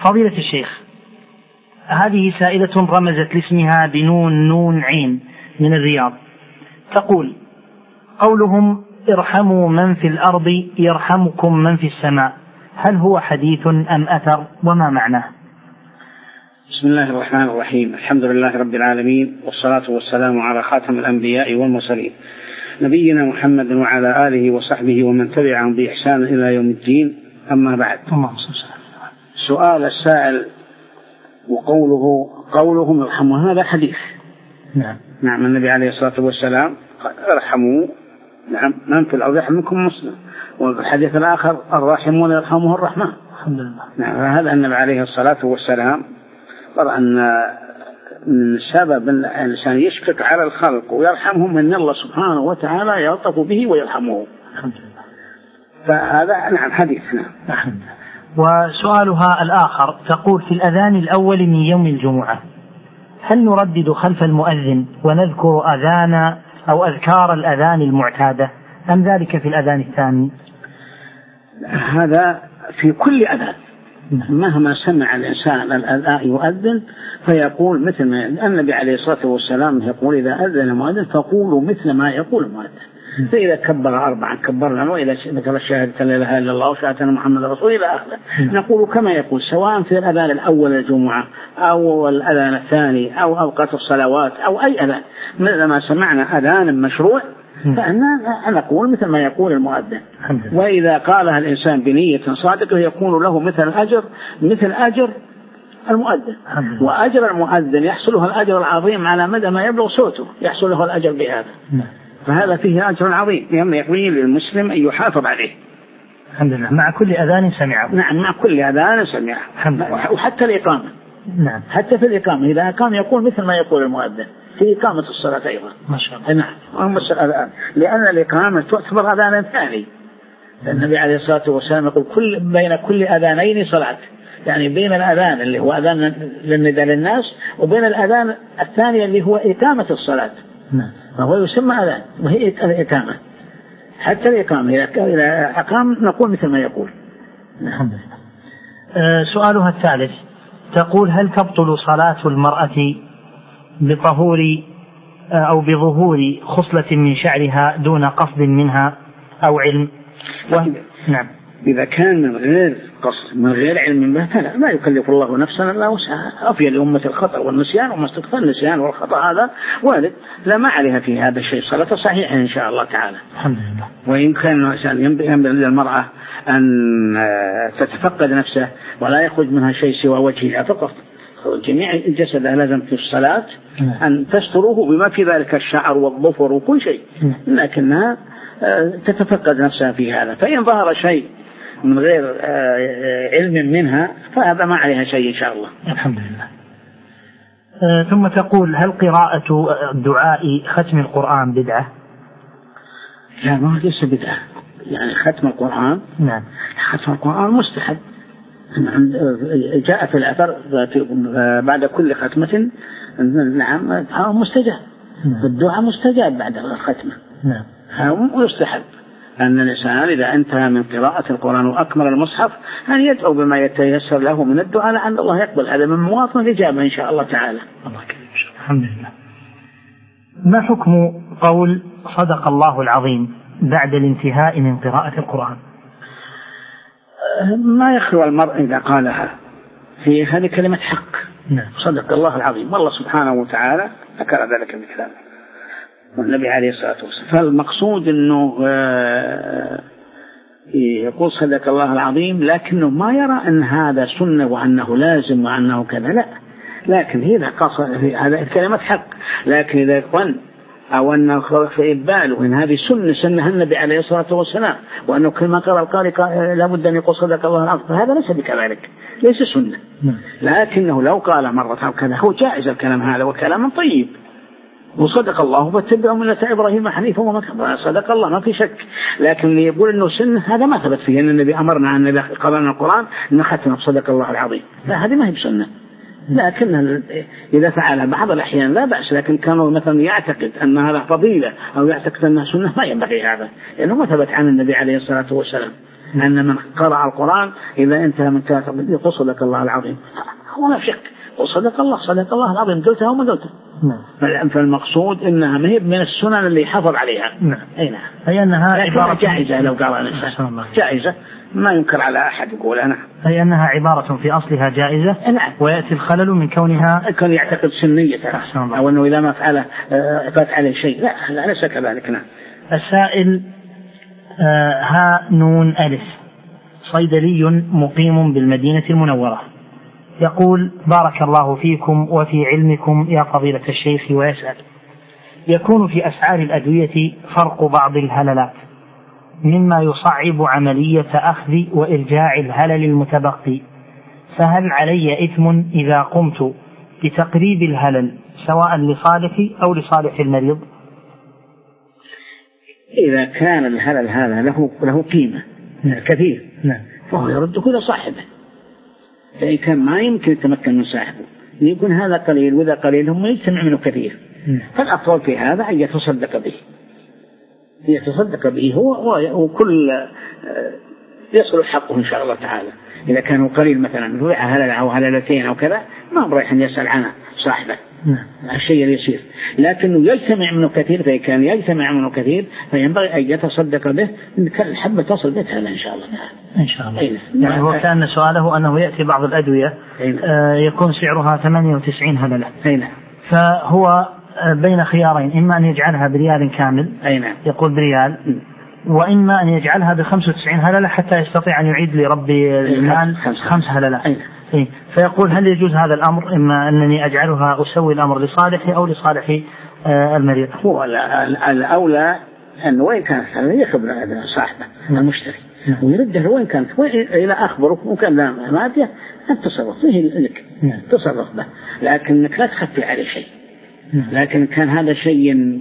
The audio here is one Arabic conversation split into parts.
فضيلة الشيخ، هذه سائلة رمزت لاسمها بنون نون عين من الرياض، تقول: قولهم ارحموا من في الأرض يرحمكم من في السماء، هل هو حديث أم أثر، وما معناه؟ بسم الله الرحمن الرحيم. الحمد لله رب العالمين، والصلاة والسلام على خاتم الأنبياء والمرسلين نبينا محمد وعلى آله وصحبه ومن تبعهم بإحسان إلى يوم الدين، أما بعد. سؤال السائل قولهم ارحموا، هذا حديث. نعم النبي عليه الصلاة والسلام ارحموا من في الأرض يرحمكم مسلم، والحديث الآخر الراحمون يرحمه الرحمن. الحمد لله. نعم، هذا النبي عليه الصلاة والسلام قال أن من سبب أن الإنسان يشفق على الخلق ويرحمهم أن الله سبحانه وتعالى يلطف به ويرحمه. الحمد لله. فهذا نعم حديث. نعم. وسؤالها الآخر تقول: في الأذان الأول من يوم الجمعة هل نردد خلف المؤذن ونذكر أذان أو أذكار الأذان المعتادة، أم ذلك في الأذان الثاني؟ هذا في كل أذان، مهما سمع الإنسان الأذان يؤذن فيقول مثل ما النبي عليه الصلاة والسلام يقول: إذا أذن المؤذن فقولوا مثل ما يقول المؤذن. فإذا كبر 4 كبرنا، وإذا ذكر الشهادة لا إله إلا الله وشهادة أن محمد رسول الله إلى آخره نقول كما يقول، سواء في الأذان الأول الجمعة أو الأذان الثاني أو أوقات الصلوات أو أي أذان، مثل ما سمعنا أذان مشروع فأنا نقول مثل ما يقول المؤذن. وإذا قالها الإنسان بنية صادقة يكون له مثل أجر المؤذن، وأجر المؤذن يحصل له الأجر العظيم على مدى ما يبلغ صوته، يحصل له الأجر بهذا. فهذا فيه أجر عظيم ينبغي للمسلم أن يحافظ عليه. الحمد لله. مع كل أذان سمعه. نعم، مع كل أذان سمعه. وحتى الإقامة. نعم. حتى في الإقامة إذا قام يقول مثل ما يقول المؤذن في إقامة الصلاة أيضا. ما شاء الله. نعم. لأن الإقامة تعتبر أذان ثاني. النبي عليه الصلاة والسلام يقول بين كل أذانين صلاة، يعني بين الأذان اللي هو أذان للنداء للناس وبين الأذان الثاني اللي هو إقامة الصلاة. فهو يسمى أذان وهي الإقامة. حتى الإقامة إذا أقام نقول مثل ما يقول. الحمد لله. سؤالها الثالث تقول: هل تبطل صلاة المرأة بطهور أو بظهور خصلة من شعرها دون قصد منها أو علم؟ نعم. إذا كان من غير قصد من غير علم به فلا، ما يكلف الله نفسا إلا وسعها. أفيا لأمة الخطأ والنسيان وما استكثر النسيان والخطأ هذا وارد، لا ما عليها في هذا الشيء، صلاة صحيحة إن شاء الله تعالى. الحمد لله. وإن كان الإنسان ينبغي للمرأة أن تتفقد نفسه ولا يخرج منها شيء سوى وجهها فقط، جميع الجسد لازم في الصلاة أن تستره بما في ذلك الشعر والظفر وكل شيء، لكنها تتفقد نفسها في هذا. فإن ظهر شيء من غير علم منها فهذا ما عليها شيء إن شاء الله. الحمد لله. ثم تقول: هل قراءة دعاء ختم القرآن بدعة؟ لا، ما ليس بدعة. يعني ختم القرآن، نعم، ختم القرآن مستحب. جاء في الأثر بعد كل ختمة نعم مستجاب. الدعاء مستجاب بعد الختمة. نعم. ويستحب أن الإنسان إذا انتهى من قراءة القرآن وأكمل المصحف أن يدعو بما يتيسر له من الدعاء لعل الله يقبل. هذا من مواطن الإجابة إن شاء الله تعالى. الله كريم. الحمد لله. ما حكم قول صدق الله العظيم بعد الانتهاء من قراءة القرآن؟ ما يخلو المرء إذا قالها، في هذه كلمة حق. نعم. صدق الله العظيم، والله سبحانه وتعالى ذكر ذلك بكلامه والنبي عليه الصلاة والسلام. فالمقصود أنه يقول صدق الله العظيم لكنه ما يرى أن هذا سنة وأنه لازم وأنه كذا، لا، لكن إذا قصد في هذا كلمة حق، لكن إذا ظن أو أنه في إباله إن هذه سنة النبي عليه الصلاة والسلام وأنه كما قال القارئ لابد أن يقول صدق الله العظيم، فهذا ليس بكذلك، ليس سنة. لكنه لو قال مرة أو كذا هو جائز الكلام هذا وكلام طيب، وصدق الله فاتبعوا ملة إبراهيم حنيفا وما كان، صدق الله ما في شك. لكن اللي يقول إنه سنة هذا ما ثبت فيه أن النبي أمرنا أن قبلنا القرآن أن ختم بصدق الله العظيم، لا، هذه ما هي بسنة. لكن إذا فعل بعض الأحيان لا بأس، لكن كانوا مثلا يعتقد أن هذا فضيلة أو يعتقد أنها سنة ما ينبغي هذا، لأنه ما ثبت عن النبي عليه الصلاة والسلام. أن من قرأ القرآن إذا انتهى من كاتب يقول صدق الله العظيم، هو لا شك وصدق الله العظيم، قلتها وما قلتها. فالمقصود إنها ما هي من السنن اللي حافظ عليها. أي نعم. أي أنها عبارة جائزة لو قال الإنسان جائزة ما ينكر على أحد يقول أنا. أي أنها عبارة في أصلها جائزة. نعم. ويأتي الخلل من كونها كان يعتقد سنية أو أنه إذا ما فعله فات عليه شيء. لا ليس كذلك. نعم. السائل ها نون ألف صيدلي مقيم بالمدينة المنورة، يقول: بارك الله فيكم وفي علمكم يا فضيلة الشيخ، ويسأل: يكون في أسعار الأدوية فرق بعض الهللات مما يصعب عملية أخذ وإرجاع الهلل المتبقي، فهل علي إثم إذا قمت بتقريب الهلل سواء لصالحي أو لصالح المريض؟ إذا كان الهلل هذا له قيمة كثير فهو يرده إلى صاحبه، فإن كان ما يمكن يتمكن من صاحبه يكون هذا قليل وذا قليل هم يجتمع منه كثير، فالأفضل في هذا أن يتصدق به هو وكل يصل حقه إن شاء الله تعالى. إذا كانوا قليل مثلا ربع هلل أو هللتين أو كذا ما بريح أن يسأل عنه صاحبه الشيء اليسير، لكنه يجتمع منه كثير، فإن كان يجتمع منه كثير فينبغي أن يتصدق به إن كان الحبة تصل بيتها إن شاء الله تعالى. إن شاء الله. يعني هو كان سؤاله أنه يأتي بعض الأدوية يكون سعرها 98 هللة، فهو بين خيارين: إما أن يجعلها بريال كامل يقول بريال، وإما أن يجعلها ب95 هللة حتى يستطيع أن يعيد لرب المال 5 هللة. فيقول: هل يجوز هذا الأمر؟ إما أنني أجعلها أسوي الأمر لصالحي أو لصالح المريض. هو الأولى أن وين كانت يخبر صاحبه المشتري ويرده وين كانت، إلى أخبره وكان لا ما فيه أن تصرف فيه لك تصرف به، لكنك لا تخفي عليه شيء. لكن كان هذا شيء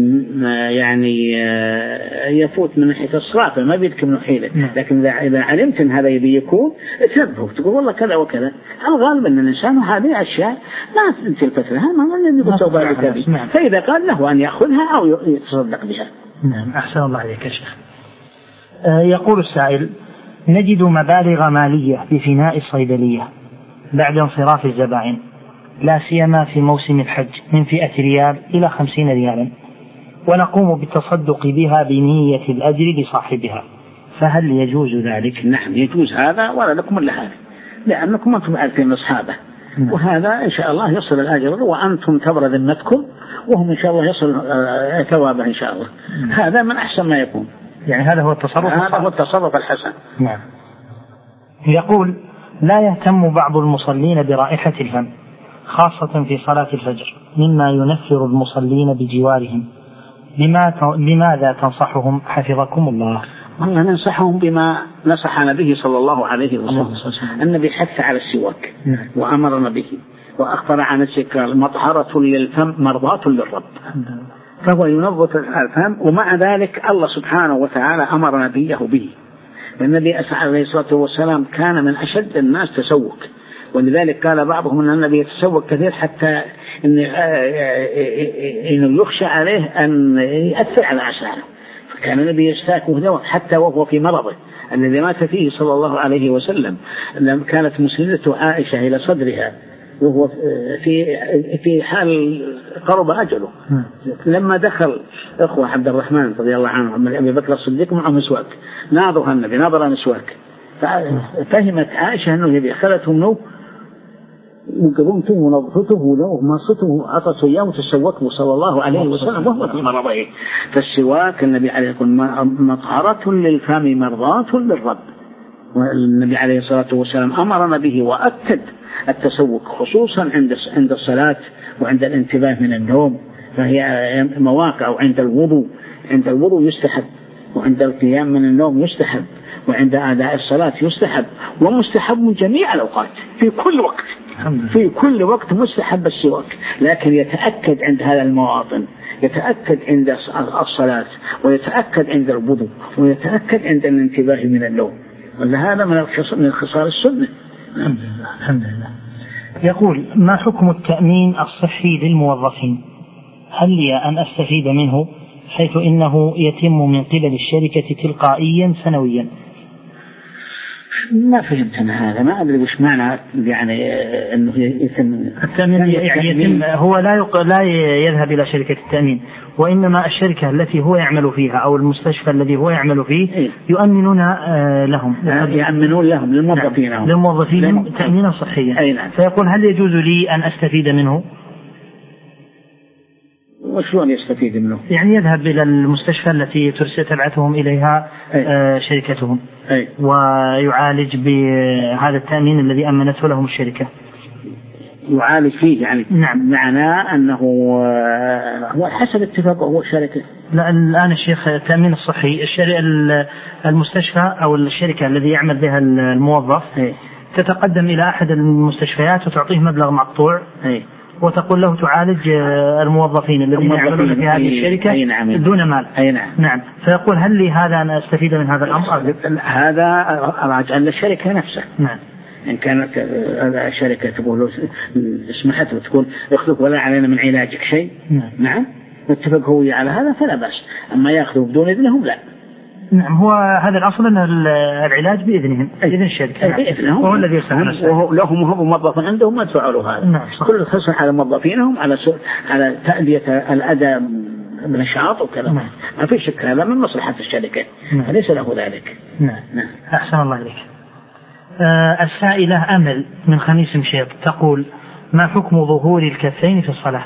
يعني يفوت من ناحية الصرافة ما بيدك من حيلة، لكن إذا علمت أن هذا يبي يكون تنبه تقول والله كذا وكذا. الغالب أن الإنسان هذه أشياء ما تلفت لها ما يقول سوف يكذب، فإذا قال له أن يأخذها أو يتصدق بها. نعم. أحسن الله عليك يا شيخ. يقول السائل: نجد مبالغ مالية بفناء الصيدلية بعد انصراف الزبائن، لا سيما في موسم الحج، من فئة ريال إلى 50 ريالا، ونقوم بالتصدق بها بنية الأجر لصاحبها، فهل يجوز ذلك؟ نعم يجوز هذا، ولا لكم إلا هذا، لأنكم أنتم عارفين أصحابه، وهذا إن شاء الله يصل الأجر وأنتم تبرى ذمتكم وهم إن شاء الله يصل ثوابه إن شاء الله. هذا من أحسن ما يكون. يعني هذا هو التصرف. هذا هو التصرف الحسن. نعم. يقول: لا يهتم بعض المصلين برائحة الفم خاصة في صلاة الفجر مما ينفر المصلين بجوارهم، لماذا تنصحهم حفظكم الله؟ والله ننصحهم بما نصحنا به صلى الله عليه وسلم. النبي حث على السواك وأمرنا به وأخبر عن السكر: مطهرة للفم مرضاة للرب، فهو ينظف الفم، ومع ذلك الله سبحانه وتعالى أمر نبيه به. النبي عليه الصلاة والسلام كان من أشد الناس تسوك، ولذلك قال بعضهم أن النبي يتسوق كثير حتى إنه يخشى عليه أن يأثر على أعصابه، فكان النبي يستاكه دواء حتى وهو في مرضه الذي مات فيه صلى الله عليه وسلم. لما كانت مسندته عائشة إلى صدرها وهو في حال قرب أجله، لما دخل أخوة عبد الرحمن رضي الله عنه من أبي بكر الصديق معه مسواك، ناظرها النبي ناظر مسواك، ففهمت عائشة أنه يبي أخذته منه وقبمته ونظفته ومصته عطته إياه وتسوكه صلى الله عليه وسلم وهو في مرضه. فالسواك النبي عليه الصلاة مطهرة للفم مرضاة للرب، والنبي عليه الصلاة والسلام أمرنا به وأكد التسوك خصوصا عند الصلاة وعند الانتباه من النوم، فهي مواقع. وعند الوضوء يستحب، وعند القيام من النوم يستحب، وعند أداء الصلاة يستحب، ومستحب من جميع الأوقات في كل وقت مستحب السواك، لكن يتأكد عند هذا المواطن، يتأكد عند الصلاة، ويتأكد عند الوضوء، ويتأكد عند الانتباه من النوم، وهذا من خصال السنة. الحمد لله. يقول: ما حكم التأمين الصحي للموظفين؟ هل لي أن أستفيد منه حيث إنه يتم من قبل الشركة تلقائيا سنويا؟ ما فهمت أنا هذا، ما أدري وش معنى يعني أنه يتم التأمين. يعني هو لا يذهب إلى شركة التأمين، وإنما الشركة التي هو يعمل فيها أو المستشفى الذي هو يعمل فيه يؤمنون لهم، يأمنون لهم للموظفين تأمينا صحيا. فيقول هل يجوز لي أن أستفيد منه؟ وشلون يستفيد منه؟ يعني يذهب إلى المستشفى التي تبعثهم إليها شركتهم ويعالج بهذا التأمين الذي أمنته لهم الشركة. يعالج فيه يعني؟ نعم. معناه أنه هو حسب اتفاقه هو الشركة. لا، الآن الشيخ التأمين الصحي المستشفى أو الشركة الذي يعمل بها الموظف تتقدم إلى أحد المستشفيات وتعطيه مبلغ مقطوع وتقول له تعالج الموظفين الذين يعملون في هذه الشركة دون مال. نعم. فيقول هل لي هذا أن أستفيد من هذا الأمر؟ هذا راجع للشركة نفسها. نعم. إن كانت الشركة تقول اسمحت وتقول اخذك ولا علينا من علاجك شيء، نعم واتفق هو على هذا فلا بأس. أما يأخذوا بدون إذنهم لا. نعم. هو هذا الأصل أن العلاج بإذنهم، إذن الشركة، وهو الذي يسمى وهم موظف عندهم ما يدفعوا له هذا. نعم. كل الخصم على موظفينهم على تأدية الأداء بنشاط وكذا. ما في شك هذا من مصلحة الشركة. ليس له ذلك. نعم. أحسن الله إليك. السائلة أمل من خميس مشيط تقول ما حكم ظهور الكفين في الصلاة؟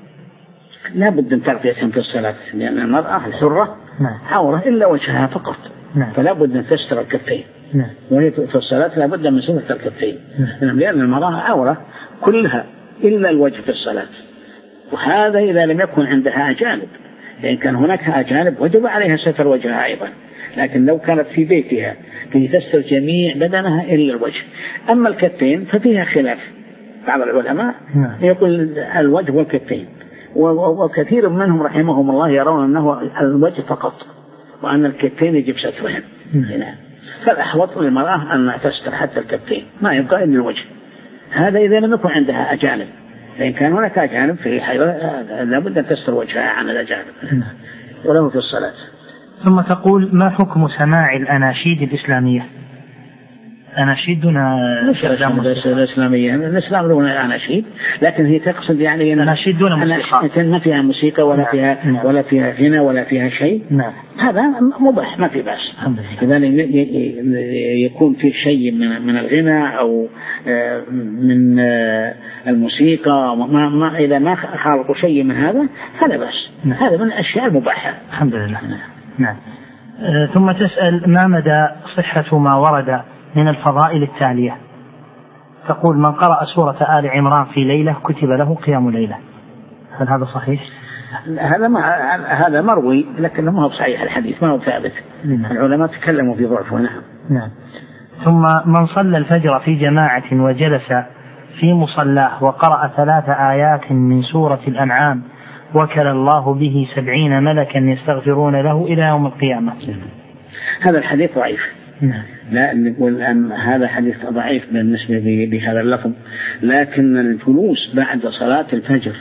لا بد من تغطيتهم في الصلاة، لأن المرأة الحرة عورة إلا وجهها فقط. فلا بد أن تستر الكفين. وهي في الصلاة لا بد من ستر الكفين. لأن المرأة عورة كلها إلا الوجه في الصلاة، وهذا إذا لم يكن عندها أجانب. لأن كان هناك أجانب وجب عليها ستر وجهها أيضا، لكن لو كانت في بيتها تستر جميع بدنها إلا الوجه. أما الكفين ففيها خلاف، بعض العلماء يقول الوجه والكفين، وكثير منهم رحمهم الله يرون أنه الوجه فقط وأن الكفين يجب سترهم. فالأحوط للمرأة أن تستر حتى الكفين، ما يبقى إلا الوجه. هذا إذا لم يكن عندها أجانب، فإن كان هناك أجانب في حيوة لابد أن تستر وجهها عن الأجانب وله في الصلاة. ثم تقول ما حكم سماع الأناشيد الإسلامية؟ أناشيد دون الإسلامية، الإسلام له أناشيد، لكن هي تقصد يعني أناشيد دون موسيقى، ما فيها موسيقى ولا فيها غنى ولا فيها شيء. هذا مباح ما في بأس. إذا يكون في شيء من الغنى أو من الموسيقى ما إذا ما خالقوا شيء من هذا فلا بأس. هذا من الأشياء المباحة. الحمد لله. نعم. ثم تسأل ما مدى صحة ما ورد من الفضائل التالية؟ تقول من قرأ سورة آل عمران في ليلة كتب له قيام ليلة، هل هذا صحيح؟ هذا مروي لكنه ما هو صحيح، الحديث ما هو ثابت. العلماء تكلموا في ضعفه. نعم. ثم من صلى الفجر في جماعة وجلس في مصلاه وقرأ 3 آيات من سورة الأنعام وكل الله به 70 ملكا يستغفرون له إلى يوم القيامة. هذا الحديث ضعيف. لا نقول أن هذا حديث ضعيف بالنسبة بهذا اللفظ، لكن الجلوس بعد صلاة الفجر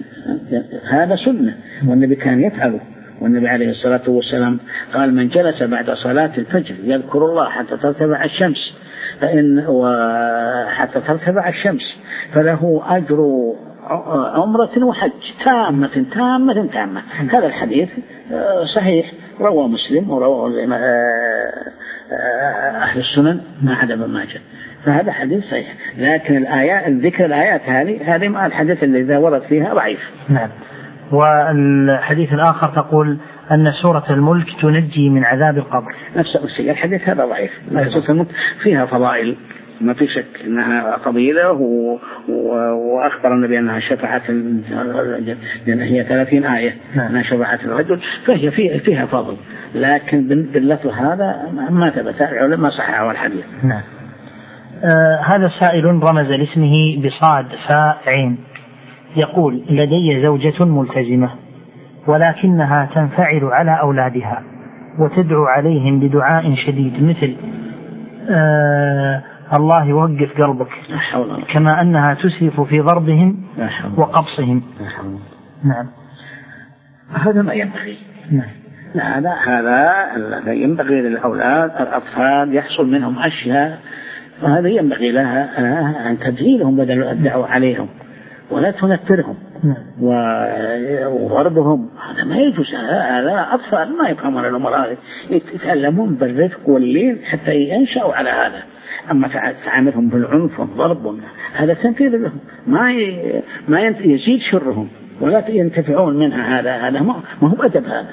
هذا سنة والنبي كان يفعله. والنبي عليه الصلاة والسلام قال من جلس بعد صلاة الفجر يذكر الله حتى ترتفع الشمس حتى ترتفع الشمس فله أجر عمرة وحج تامة. هذا الحديث صحيح، رواه مسلم ورواه أهل السنن ما عدا ابن ماجه، فهذا حديث صحيح. لكن الآيات ذكر الآيات هذه ما الحديث اللي إذا ورد فيها ضعيف. نعم. والحديث الآخر تقول أن سورة الملك تنجي من عذاب القبر، نفس الشيء. الحديث هذا ضعيف. سورة الملك فيها فضائل ما في شك أنها فضيلة، وأخبر النبي أنها شفعت، لأن هي 30 آية أنها شفعت الرجل، فهي فيها فضل، لكن باللفظ هذا ما ثبت، العلماء صححوا الحديث. نعم. هذا سائل رمز لاسمه بصاد فاء عين، يقول لدي زوجة ملتزمة ولكنها تنفعل على أولادها وتدعو عليهم بدعاء شديد مثل الله يوقف قلبك، كما أنها تسرف في ضربهم وقبصهم. نعم. هذا ما ينبغي. هذا ينبغي للأولاد الأطفال يحصل منهم أشياء، وهذا ينبغي لها أن تدعيلهم بدل الدعوة عليهم ولا تنفرهم وضربهم. هذا ما يجوز، هذا أطفال ما يفهمون الأمر، يتعلمون بالرفق واللين حتى ينشأوا على هذا. أما تعاملهم بالعنف والضرب هذا تنفيذ لهم، ما يزيد شرهم ولا ينتفعون منها. هذا ما هو أدب. هذا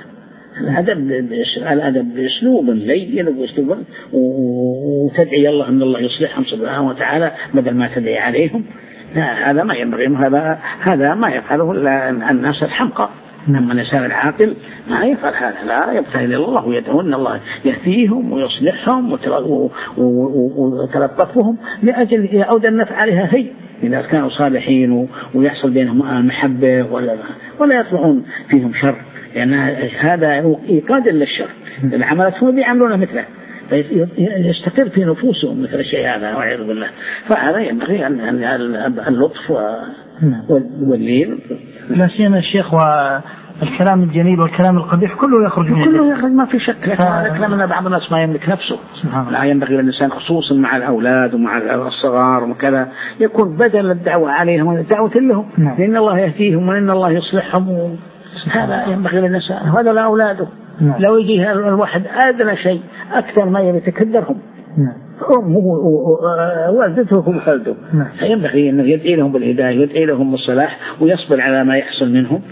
الأدب بأسلوب لين وبأسلوب وتدعي الله أن الله يصلحهم سبحانه وتعالى بدل ما تدعي عليهم. هذا ما ينبغي، هذا ما يفعله إلا الناس الحمقى. أما الإنسان العاقل ما يفعل هذا، لا يبتهل إلى الله ويدعو أن الله يهديهم ويصلحهم ويتلطفهم لأجل يعود النفع عليها هي إذا كانوا صالحين ويحصل بينهم المحبة ولا يطلعون فيهم شر، لأن هذا إيقاد للشر. العملات بيعملونه مثله يستقر في نفوسهم مثل الشيء هذا والعياذ بالله. فهذا ينبغي أن اللطف واللين. لا سيما الشيخ، والكلام الجميل والكلام القبيح كله يخرج ما في شك. لكن بعض الناس ما يملك نفسه. لا ينبغي للإنسان خصوصا مع الأولاد ومع الصغار وكذا يكون بدل الدعوة عليهم والدعوة لهم، لأن الله يهديهم وإن الله يصلحهم. هذا ينبغي للإنسان، هذا لأولاده. لو يجي الواحد أدنى شيء أكثر ما يتكدرهم أمه ووالدته وخالده، فينبغي أنه يدعي لهم بالهداية ويدعي لهم بالصلاح ويصبر على ما يحصل منهم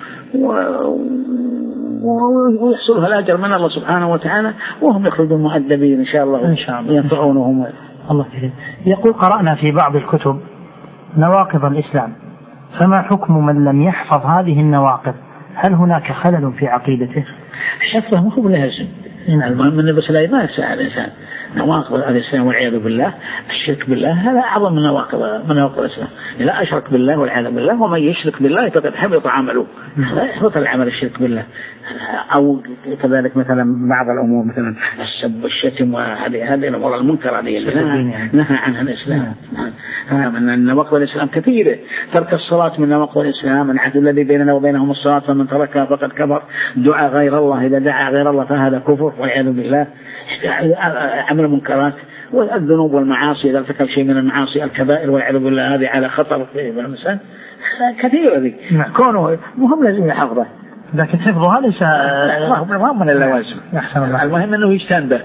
ويحصلها الأجر من الله سبحانه وتعالى، وهم يخرجون مؤدبين إن شاء الله ينفعونهم. الله كريم. يقول: قرأنا في بعض الكتب نواقض الإسلام، فما حكم من لم يحفظ هذه النواقض؟ هل هناك خلل في عقيدته؟ حفظه ما هو لازم. المهم أن بس لا يسأل الإنسان نواقض الإسلام والعياذ بالله. الشرك بالله هذا أعظم من نواقض الإسلام. إذا أشرك بالله والعياذ بالله، ومن يشرك بالله فقد حبط عمله. لا يحبط العمل الشرك بالله. أو كذلك مثلا بعض الأمور مثلا السب والشتم وهذه الأمور المنكرة نهى عنها الإسلام. من نواقض الإسلام كثيرة. ترك الصلاة من نواقض الإسلام، العهد الذي بيننا وبينهم الصلاة فمن تركها فقد كفر. دعاء غير الله، إذا دعا غير الله فهذا كفر والعياذ بالله. عمل المنكرات والذنوب والمعاصي، إذا ارتكب شيء من المعاصي الكبائر والعياذ بالله، هذه على خطر في الإنسان كثير. ذي كونه مهم لازم يحفظه، لكن حفظها ليس مهم من اللوازم. المهم أنه يجتنبه.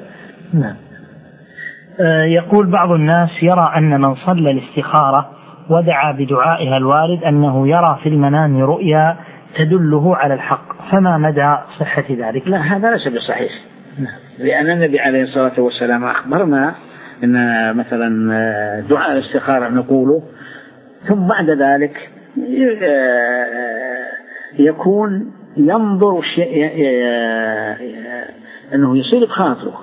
يقول: بعض الناس يرى أن من صلى الاستخارة ودعا بدعائها الوارد أنه يرى في المنام رؤيا تدله على الحق، فما مدى صحة ذلك؟ لا، هذا ليس بصحيح. لأن النبي عليه الصلاة والسلام أخبرنا أن مثلا دعاء الاستخارة نقوله، ثم بعد ذلك يكون ينظر الشيء أنه يصير بخاطره،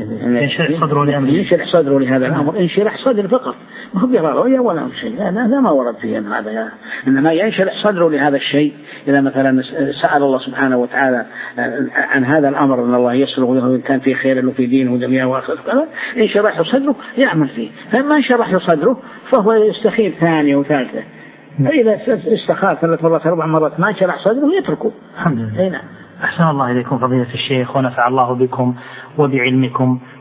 ينشرح صدره لهذا الأمر، انشرح صدر فقط، ما هو يرى رؤيا ولا شيء. هذا ما ورد فيه هذا، إنما ينشرح صدره لهذا الشيء. إذا مثلا سأل الله سبحانه وتعالى عن هذا الأمر أن الله يسره له إن كان في خير له في دينه ودنياه وآخرته، انشرح صدره يعمل فيه. فما انشرح صدره فهو يستخير ثانية وثالثة. فإذا استخار 3 مرات 4 مرات ما انشرح صدره يتركه. الحمد لله. أحسن الله إليكم فضيلة الشيخ، ونفع الله بكم وبعلمكم.